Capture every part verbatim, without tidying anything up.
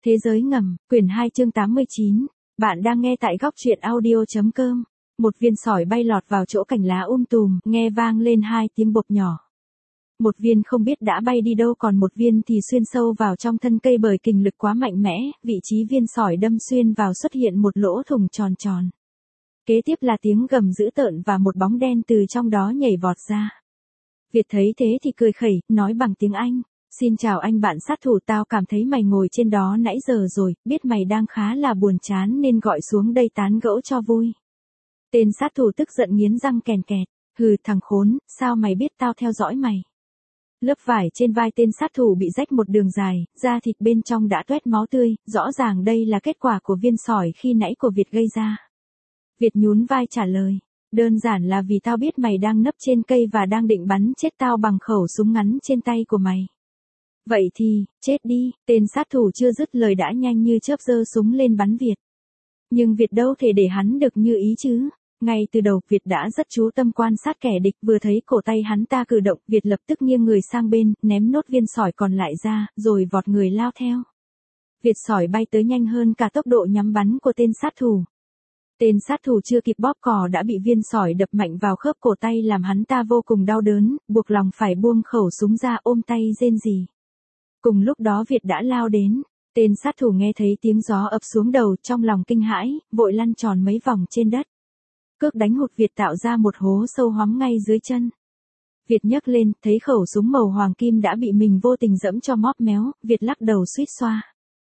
Thế giới ngầm, quyển hai chương tám mươi chín. Bạn đang nghe tại góc truyện audio.com. Một viên sỏi bay lọt vào chỗ cành lá um tùm, nghe vang lên hai tiếng bộp nhỏ. Một viên không biết đã bay đi đâu, còn một viên thì xuyên sâu vào trong thân cây bởi kình lực quá mạnh mẽ, vị trí viên sỏi đâm xuyên vào xuất hiện một lỗ thủng tròn tròn. Kế tiếp là tiếng gầm dữ tợn và một bóng đen từ trong đó nhảy vọt ra. Việt thấy thế thì cười khẩy, nói bằng tiếng Anh. Xin chào anh bạn sát thủ, tao cảm thấy mày ngồi trên đó nãy giờ rồi, biết mày đang khá là buồn chán nên gọi xuống đây tán gẫu cho vui. Tên sát thủ tức giận nghiến răng kèn kẹt, hừ thằng khốn, sao mày biết tao theo dõi mày? Lớp vải trên vai tên sát thủ bị rách một đường dài, da thịt bên trong đã toét máu tươi, rõ ràng đây là kết quả của viên sỏi khi nãy của Việt gây ra. Việt nhún vai trả lời, đơn giản là vì tao biết mày đang nấp trên cây và đang định bắn chết tao bằng khẩu súng ngắn trên tay của mày. Vậy thì, chết đi, tên sát thủ chưa dứt lời đã nhanh như chớp giơ súng lên bắn Việt. Nhưng Việt đâu thể để hắn được như ý chứ. Ngay từ đầu Việt đã rất chú tâm quan sát kẻ địch, vừa thấy cổ tay hắn ta cử động, Việt lập tức nghiêng người sang bên, ném nốt viên sỏi còn lại ra, rồi vọt người lao theo. Việt sỏi bay tới nhanh hơn cả tốc độ nhắm bắn của tên sát thủ. Tên sát thủ chưa kịp bóp cò đã bị viên sỏi đập mạnh vào khớp cổ tay làm hắn ta vô cùng đau đớn, buộc lòng phải buông khẩu súng ra ôm tay rên rỉ. Cùng lúc đó Việt đã lao đến, tên sát thủ nghe thấy tiếng gió ập xuống đầu, trong lòng kinh hãi, vội lăn tròn mấy vòng trên đất. Cước đánh hụt Việt tạo ra một hố sâu hoắm ngay dưới chân. Việt nhấc lên, thấy khẩu súng màu hoàng kim đã bị mình vô tình dẫm cho móp méo, Việt lắc đầu suýt xoa.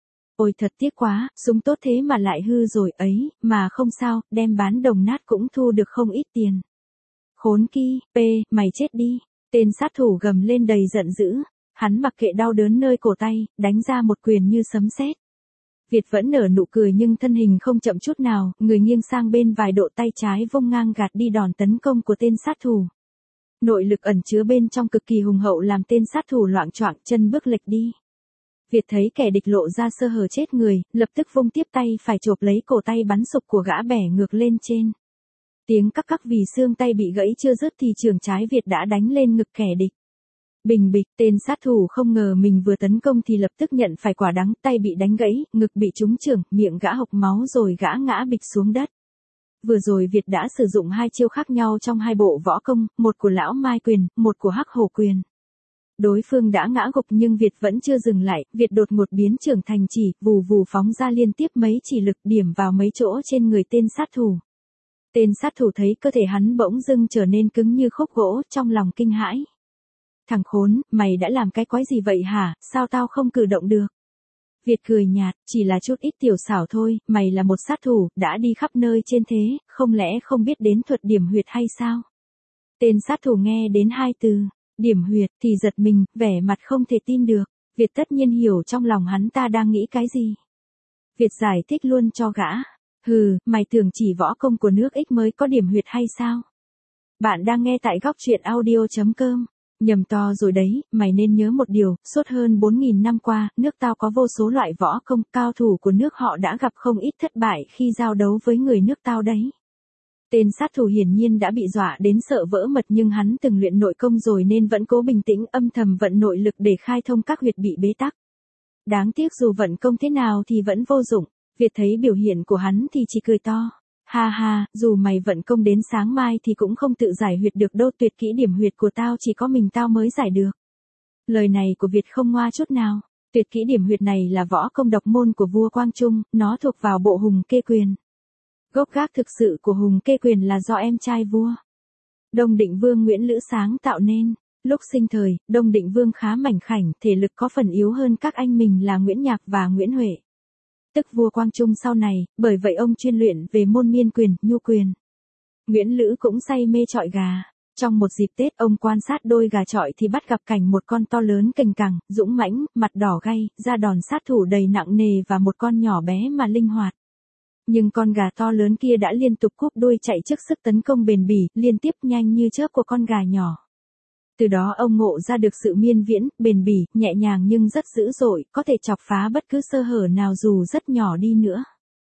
Ôi thật tiếc quá, súng tốt thế mà lại hư rồi ấy, mà không sao, đem bán đồng nát cũng thu được không ít tiền. Khốn ki, p, mày chết đi, tên sát thủ gầm lên đầy giận dữ. Hắn mặc kệ đau đớn nơi cổ tay, đánh ra một quyền như sấm sét. Việt vẫn nở nụ cười nhưng thân hình không chậm chút nào, người nghiêng sang bên vài độ, tay trái vung ngang gạt đi đòn tấn công của tên sát thủ. Nội lực ẩn chứa bên trong cực kỳ hùng hậu làm tên sát thủ loạng choạng, chân bước lệch đi. Việt thấy kẻ địch lộ ra sơ hở chết người, lập tức vung tiếp tay phải chộp lấy cổ tay bắn sụp của gã bẻ ngược lên trên. Tiếng cắc cắc vì xương tay bị gãy chưa dứt thì chưởng trái Việt đã đánh lên ngực kẻ địch. Bình bịch, tên sát thủ không ngờ mình vừa tấn công thì lập tức nhận phải quả đắng, tay bị đánh gãy, ngực bị trúng chưởng, miệng gã hộc máu rồi gã ngã bịch xuống đất. Vừa rồi Việt đã sử dụng hai chiêu khác nhau trong hai bộ võ công, một của lão Mai quyền, một của Hắc Hổ quyền. Đối phương đã ngã gục nhưng Việt vẫn chưa dừng lại, Việt đột ngột biến trưởng thành chỉ, vù vù phóng ra liên tiếp mấy chỉ lực điểm vào mấy chỗ trên người tên sát thủ. Tên sát thủ thấy cơ thể hắn bỗng dưng trở nên cứng như khúc gỗ, trong lòng kinh hãi. Thằng khốn, mày đã làm cái quái gì vậy hả, sao tao không cử động được? Việt cười nhạt, chỉ là chút ít tiểu xảo thôi, mày là một sát thủ, đã đi khắp nơi trên thế, không lẽ không biết đến thuật điểm huyệt hay sao? Tên sát thủ nghe đến hai từ, điểm huyệt, thì giật mình, vẻ mặt không thể tin được, Việt tất nhiên hiểu trong lòng hắn ta đang nghĩ cái gì. Việt giải thích luôn cho gã, hừ, mày tưởng chỉ võ công của nước X mới có điểm huyệt hay sao? Bạn đang nghe tại góc truyện audio.com. Nhầm to rồi đấy, mày nên nhớ một điều, suốt hơn bốn nghìn năm qua, nước tao có vô số loại võ công, cao thủ của nước họ đã gặp không ít thất bại khi giao đấu với người nước tao đấy. Tên sát thủ hiển nhiên đã bị dọa đến sợ vỡ mật nhưng hắn từng luyện nội công rồi nên vẫn cố bình tĩnh âm thầm vận nội lực để khai thông các huyệt bị bế tắc. Đáng tiếc dù vận công thế nào thì vẫn vô dụng, Việt thấy biểu hiện của hắn thì chỉ cười to. Ha ha, dù mày vận công đến sáng mai thì cũng không tự giải huyệt được đâu, tuyệt kỹ điểm huyệt của tao chỉ có mình tao mới giải được. Lời này của Việt không ngoa chút nào, tuyệt kỹ điểm huyệt này là võ công độc môn của vua Quang Trung, nó thuộc vào bộ Hùng Kê Quyền. Gốc gác thực sự của Hùng Kê Quyền là do em trai vua Đông Định Vương Nguyễn Lữ sáng tạo nên. Lúc sinh thời, Đông Định Vương khá mảnh khảnh, thể lực có phần yếu hơn các anh mình là Nguyễn Nhạc và Nguyễn Huệ. Tức vua Quang Trung sau này, bởi vậy ông chuyên luyện về môn miên quyền, nhu quyền. Nguyễn Lữ cũng say mê chọi gà. Trong một dịp Tết ông quan sát đôi gà chọi thì bắt gặp cảnh một con to lớn cành cẳng, dũng mãnh, mặt đỏ gay, ra đòn sát thủ đầy nặng nề và một con nhỏ bé mà linh hoạt. Nhưng con gà to lớn kia đã liên tục cúp đuôi chạy trước sức tấn công bền bỉ, liên tiếp nhanh như chớp của con gà nhỏ. Từ đó ông ngộ ra được sự miên viễn, bền bỉ, nhẹ nhàng nhưng rất dữ dội, có thể chọc phá bất cứ sơ hở nào dù rất nhỏ đi nữa.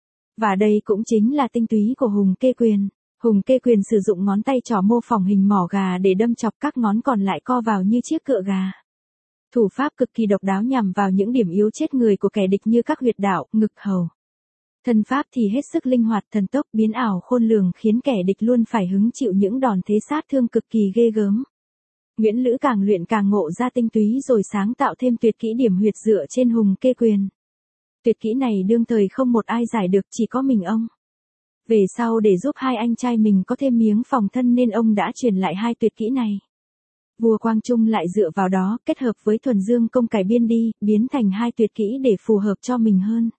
Và đây cũng chính là tinh túy của Hùng Kê Quyền. Hùng Kê Quyền sử dụng ngón tay trỏ mô phỏng hình mỏ gà để đâm chọc các ngón còn lại co vào như chiếc cựa gà. Thủ pháp cực kỳ độc đáo nhằm vào những điểm yếu chết người của kẻ địch như các huyệt đạo, ngực hầu. Thân pháp thì hết sức linh hoạt, thần tốc, biến ảo khôn lường khiến kẻ địch luôn phải hứng chịu những đòn thế sát thương cực kỳ ghê gớm. Nguyễn Lữ càng luyện càng ngộ ra tinh túy rồi sáng tạo thêm tuyệt kỹ điểm huyệt dựa trên hùng kê quyền. Tuyệt kỹ này đương thời không một ai giải được, chỉ có mình ông. Về sau để giúp hai anh trai mình có thêm miếng phòng thân nên ông đã truyền lại hai tuyệt kỹ này. Vua Quang Trung lại dựa vào đó, kết hợp với thuần dương công cải biên đi, biến thành hai tuyệt kỹ để phù hợp cho mình hơn.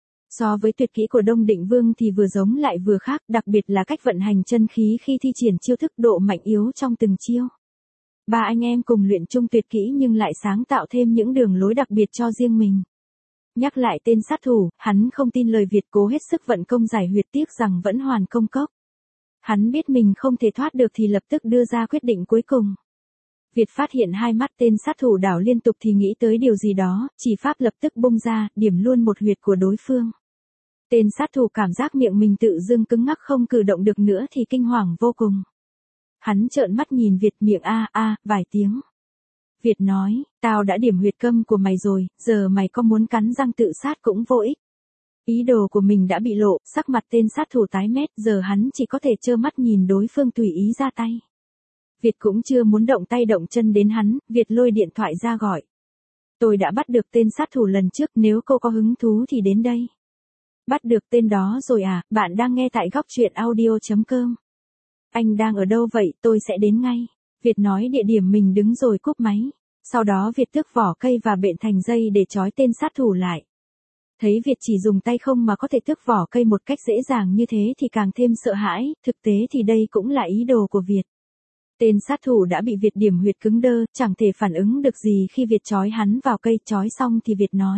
So với tuyệt kỹ của Đông Định Vương thì vừa giống lại vừa khác, đặc biệt là cách vận hành chân khí khi thi triển chiêu thức, độ mạnh yếu trong từng chiêu. Ba anh em cùng luyện chung tuyệt kỹ nhưng lại sáng tạo thêm những đường lối đặc biệt cho riêng mình. Nhắc lại tên sát thủ, hắn không tin lời Việt, cố hết sức vận công giải huyệt, tiếc rằng vẫn hoàn công cốc. Hắn biết mình không thể thoát được thì lập tức đưa ra quyết định cuối cùng. Việt phát hiện hai mắt tên sát thủ đảo liên tục thì nghĩ tới điều gì đó, chỉ pháp lập tức bung ra, điểm luôn một huyệt của đối phương. Tên sát thủ cảm giác miệng mình tự dưng cứng ngắc không cử động được nữa thì kinh hoàng vô cùng. Hắn trợn mắt nhìn Việt, miệng a a vài tiếng. Việt nói, tao đã điểm huyệt câm của mày rồi, giờ mày có muốn cắn răng tự sát cũng vô ích. Ý đồ của mình đã bị lộ, sắc mặt tên sát thủ tái mét, giờ hắn chỉ có thể trơ mắt nhìn đối phương tùy ý ra tay. Việt cũng chưa muốn động tay động chân đến hắn, Việt lôi điện thoại ra gọi. Tôi đã bắt được tên sát thủ lần trước, nếu cô có hứng thú thì đến đây. Bắt được tên đó rồi à, bạn đang nghe tại góc truyện audio chấm com. Anh đang ở đâu vậy, tôi sẽ đến ngay. Việt nói địa điểm mình đứng rồi cúp máy. Sau đó Việt tước vỏ cây và bện thành dây để trói tên sát thủ lại. Thấy Việt chỉ dùng tay không mà có thể tước vỏ cây một cách dễ dàng như thế thì càng thêm sợ hãi, thực tế thì đây cũng là ý đồ của Việt. Tên sát thủ đã bị Việt điểm huyệt cứng đơ, chẳng thể phản ứng được gì khi Việt trói hắn vào cây. Trói xong thì Việt nói.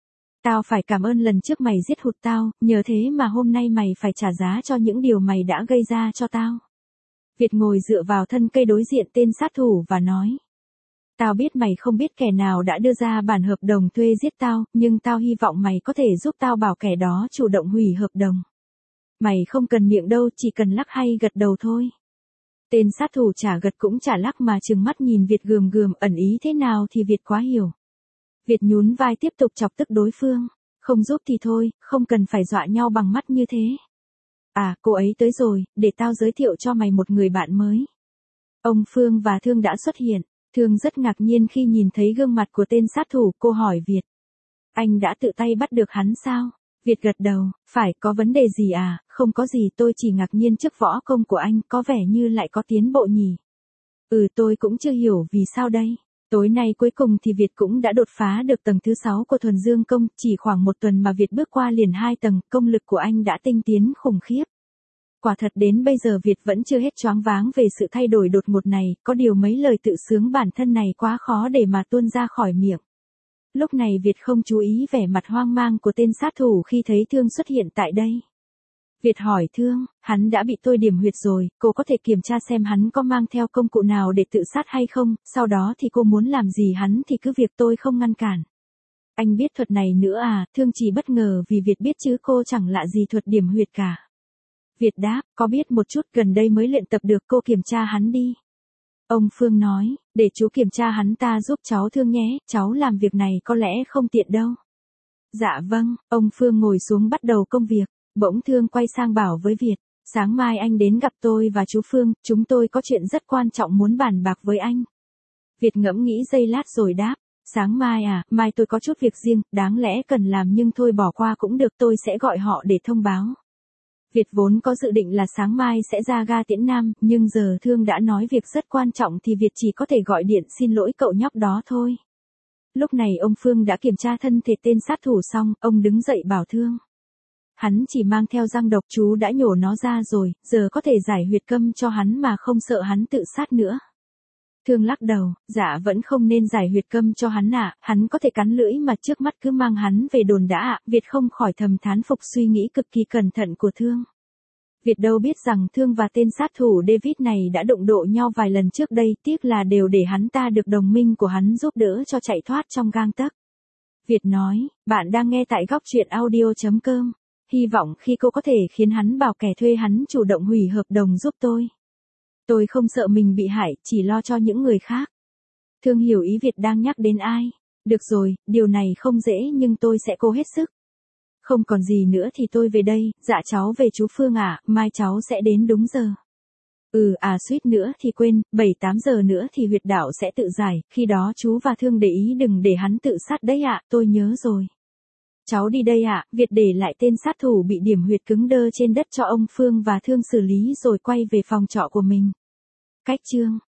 Tao phải cảm ơn lần trước mày giết hụt tao, nhờ thế mà hôm nay mày phải trả giá cho những điều mày đã gây ra cho tao. Việt ngồi dựa vào thân cây đối diện tên sát thủ và nói. Tao biết mày không biết kẻ nào đã đưa ra bản hợp đồng thuê giết tao, nhưng tao hy vọng mày có thể giúp tao bảo kẻ đó chủ động hủy hợp đồng. Mày không cần miệng đâu, chỉ cần lắc hay gật đầu thôi. Tên sát thủ chả gật cũng chả lắc mà trừng mắt nhìn Việt gườm gườm, ẩn ý thế nào thì Việt quá hiểu. Việt nhún vai tiếp tục chọc tức đối phương. Không giúp thì thôi, không cần phải dọa nhau bằng mắt như thế. À, cô ấy tới rồi, để tao giới thiệu cho mày một người bạn mới. Ông Phương và Thương đã xuất hiện. Thương rất ngạc nhiên khi nhìn thấy gương mặt của tên sát thủ, cô hỏi Việt. Anh đã tự tay bắt được hắn sao? Việt gật đầu, phải, có vấn đề gì à? Không có gì, tôi chỉ ngạc nhiên trước võ công của anh, có vẻ như lại có tiến bộ nhỉ. Ừ, tôi cũng chưa hiểu vì sao đây. Tối nay cuối cùng thì Việt cũng đã đột phá được tầng thứ sáu của thuần dương công, chỉ khoảng một tuần mà Việt bước qua liền hai tầng, công lực của anh đã tinh tiến khủng khiếp. Quả thật đến bây giờ Việt vẫn chưa hết choáng váng về sự thay đổi đột ngột này, có điều mấy lời tự sướng bản thân này quá khó để mà tuôn ra khỏi miệng. Lúc này Việt không chú ý vẻ mặt hoang mang của tên sát thủ khi thấy Thương xuất hiện tại đây. Việt hỏi Thương, hắn đã bị tôi điểm huyệt rồi, cô có thể kiểm tra xem hắn có mang theo công cụ nào để tự sát hay không, sau đó thì cô muốn làm gì hắn thì cứ việc, tôi không ngăn cản. Anh biết thuật này nữa à? Thương chỉ bất ngờ vì Việt biết chứ cô chẳng lạ gì thuật điểm huyệt cả. Việt đáp, có biết một chút, gần đây mới luyện tập được, cô kiểm tra hắn đi. Ông Phương nói, để chú kiểm tra hắn ta giúp cháu Thương nhé, cháu làm việc này có lẽ không tiện đâu. Dạ vâng, ông Phương ngồi xuống bắt đầu công việc. Bỗng Thương quay sang bảo với Việt, sáng mai anh đến gặp tôi và chú Phương, chúng tôi có chuyện rất quan trọng muốn bàn bạc với anh. Việt ngẫm nghĩ giây lát rồi đáp, sáng mai à, mai tôi có chút việc riêng, đáng lẽ cần làm nhưng thôi bỏ qua cũng được, tôi sẽ gọi họ để thông báo. Việt vốn có dự định là sáng mai sẽ ra ga Tiễn Nam, nhưng giờ Thương đã nói việc rất quan trọng thì Việt chỉ có thể gọi điện xin lỗi cậu nhóc đó thôi. Lúc này ông Phương đã kiểm tra thân thể tên sát thủ xong, ông đứng dậy bảo Thương. Hắn chỉ mang theo răng độc, chú đã nhổ nó ra rồi, giờ có thể giải huyệt câm cho hắn mà không sợ hắn tự sát nữa. Thương lắc đầu, dạ vẫn không nên giải huyệt câm cho hắn ạ, à, hắn có thể cắn lưỡi mà trước mắt cứ mang hắn về đồn đã ạ. À. Việt không khỏi thầm thán phục suy nghĩ cực kỳ cẩn thận của Thương. Việt đâu biết rằng Thương và tên sát thủ David này đã đụng độ nhau vài lần trước đây, tiếc là đều để hắn ta được đồng minh của hắn giúp đỡ cho chạy thoát trong gang tấc. Việt nói, bạn đang nghe tại góc truyện audio chấm com. Hy vọng khi cô có thể khiến hắn bảo kẻ thuê hắn chủ động hủy hợp đồng giúp tôi. Tôi không sợ mình bị hại, chỉ lo cho những người khác. Thương hiểu ý Việt đang nhắc đến ai. Được rồi, điều này không dễ nhưng tôi sẽ cố hết sức. Không còn gì nữa thì tôi về đây, dạ cháu về chú Phương ạ, mai cháu sẽ đến đúng giờ. Ừ à suýt nữa thì quên, bảy tám giờ nữa thì huyệt đạo sẽ tự giải, khi đó chú và Thương để ý đừng để hắn tự sát đấy ạ, tôi nhớ rồi. Cháu đi đây ạ, Việt để lại tên sát thủ bị điểm huyệt cứng đơ trên đất cho ông Phương và Thương xử lý rồi quay về phòng trọ của mình. Cách chương